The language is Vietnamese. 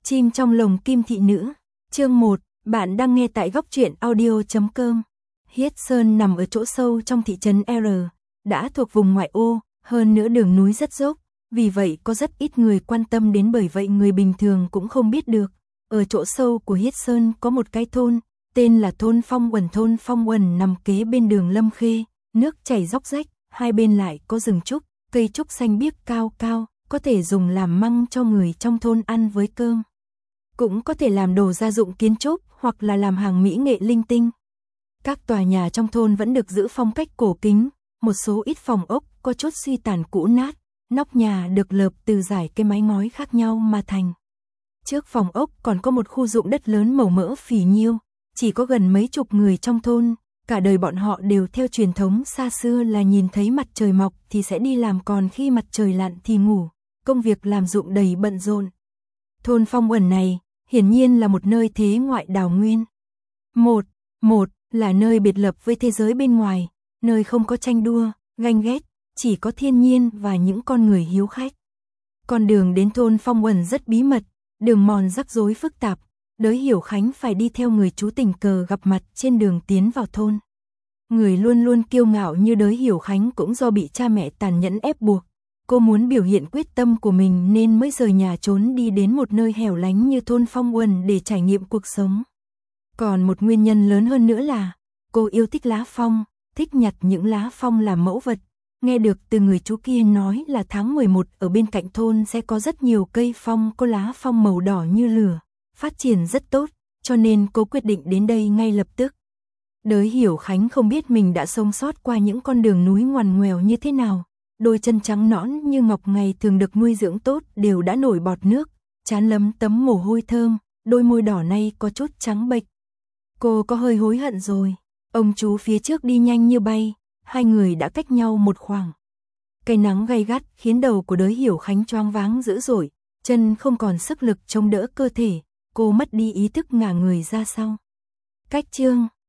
Chim trong lồng kim thị nữ. Chương 1, bạn đang nghe tại góc truyện audio.com. Hiết Sơn nằm ở chỗ sâu trong thị trấn R, đã thuộc vùng ngoại ô, hơn nữa đường núi rất dốc, vì vậy có rất ít người quan tâm đến, bởi vậy người bình thường cũng không biết được. Ở chỗ sâu của Hiết Sơn có một cái thôn, tên là thôn Phong Uẩn. Thôn Phong Uẩn nằm kế bên đường Lâm Khê, nước chảy róc rách, hai bên lại có rừng trúc, cây trúc xanh biếc cao cao, có thể dùng làm măng cho người trong thôn ăn với cơm. Cũng có thể làm đồ gia dụng kiến trúc hoặc là làm hàng mỹ nghệ linh tinh. Các tòa nhà trong thôn vẫn được giữ phong cách cổ kính, một số ít phòng ốc có chút suy tàn cũ nát, nóc nhà được lợp từ dải cái mái ngói khác nhau mà thành. Trước phòng ốc còn có một khu ruộng đất lớn màu mỡ phì nhiêu, chỉ có gần mấy chục người trong thôn, cả đời bọn họ đều theo truyền thống xa xưa là nhìn thấy mặt trời mọc thì sẽ đi làm, còn khi mặt trời lặn thì ngủ, công việc làm ruộng đầy bận rộn. Thôn Phong Uẩn này, hiển nhiên là một nơi thế ngoại đào nguyên. Một là nơi biệt lập với thế giới bên ngoài, nơi không có tranh đua, ganh ghét, chỉ có thiên nhiên và những con người hiếu khách. Con đường đến thôn Phong Uẩn rất bí mật, đường mòn rắc rối phức tạp, Đới Hiểu Khánh phải đi theo người chú tình cờ gặp mặt trên đường tiến vào thôn. Người luôn luôn kiêu ngạo như Đới Hiểu Khánh cũng do bị cha mẹ tàn nhẫn ép buộc. Cô muốn biểu hiện quyết tâm của mình nên mới rời nhà trốn đi đến một nơi hẻo lánh như thôn Phong Uẩn để trải nghiệm cuộc sống. Còn một nguyên nhân lớn hơn nữa là cô yêu thích lá phong, thích nhặt những lá phong làm mẫu vật. Nghe được từ người chú kia nói là tháng 11 ở bên cạnh thôn sẽ có rất nhiều cây phong có lá phong màu đỏ như lửa, phát triển rất tốt, cho nên cô quyết định đến đây ngay lập tức. Đới Hiểu Khánh không biết mình đã sống sót qua những con đường núi ngoằn ngoèo như thế nào. Đôi chân trắng nõn như ngọc ngày thường được nuôi dưỡng tốt đều đã nổi bọt nước, trán lấm tấm mồ hôi thơm, đôi môi đỏ nay có chút trắng bệch. Cô có hơi hối hận rồi. Ông chú phía trước đi nhanh như bay, hai người đã cách nhau một khoảng. Cây nắng gay gắt khiến đầu của Đới Hiểu Khánh choáng váng dữ dội, chân không còn sức lực chống đỡ cơ thể, cô mất đi ý thức ngả người ra sau. Cách chương